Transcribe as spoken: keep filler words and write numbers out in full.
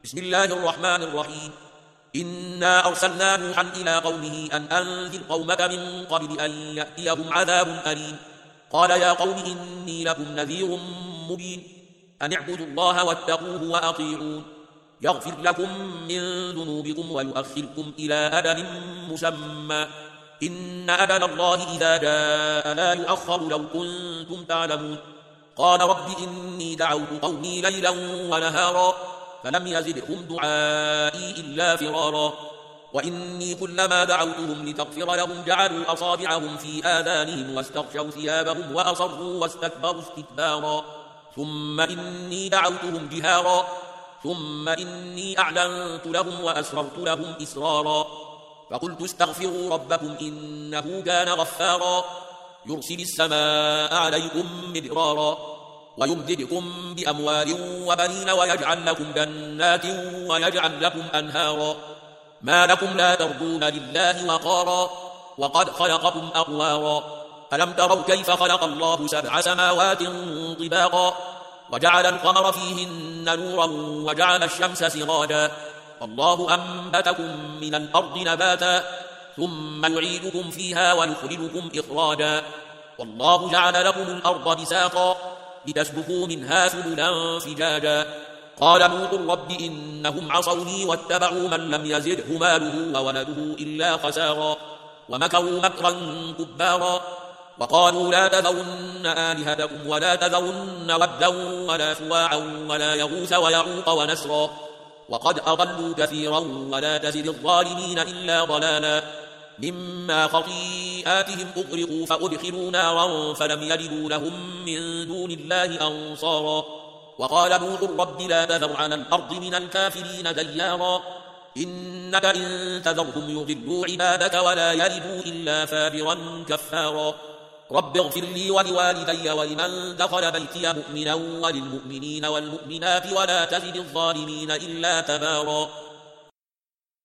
بسم الله الرحمن الرحيم. إنا أرسلنا نوحا إلى قومه أن أنذر قومك من قبل أن يأتيهم عذاب أليم. قال يا قوم إني لكم نذير مبين أن اعبدوا الله واتقوه وأطيعون يغفر لكم من ذنوبكم ويؤخركم إلى أجل مسمى إن أجل الله إذا جاء لا يؤخر لو كنتم تعلمون. قال رب إني دعوت قومي ليلا ونهارا فلم يزدهم دعائي إلا فرارا وإني كلما دعوتهم لتغفر لهم جعلوا أصابعهم في آذانهم واستغشوا ثيابهم وأصروا واستكبروا استكبارا ثم إني دعوتهم جهارا ثم إني أعلنت لهم وأسررت لهم إسرارا فقلت استغفروا ربكم إنه كان غفارا يرسل السماء عليكم مدرارا ويمددكم بأموال وبنين ويجعل لكم جنات ويجعل لكم أنهارا ما لكم لا ترجون لله وقارا وقد خلقكم أطوارا ألم تروا كيف خلق الله سبع سماوات طباقا وجعل القمر فيهن نورا وجعل الشمس سراجا الله أنبتكم من الأرض نباتا ثم يعيدكم فيها ويخرجكم إخراجا والله جعل لكم الأرض بساطا لتسلكوا منها سبلا فجاجا قال نوح رب إنهم عصوني واتبعوا من لم يزده ماله وولده إلا خسارا ومكروا مكرا كبارا وقالوا لا تذرن آلهتكم ولا تذرن ودا ولا سواعا ولا يغوث ويعوق ونسرا وقد أضلوا كثيرا ولا تزد الظالمين إلا ضلالا مما خطيئاتهم أغرقوا فأدخلوا نارا فلم يجدوا لهم من دون الله أنصارا وقال نوح رب لا تذر على الأرض من الكافرين ديارا إنك إن تذرهم يضلوا عبادك ولا يلدوا إلا فاجرا كفارا رب اغفر لي ولوالدي ولمن دخل بيتي مؤمنا وللمؤمنين والمؤمنات ولا تزد الظالمين إلا تبارا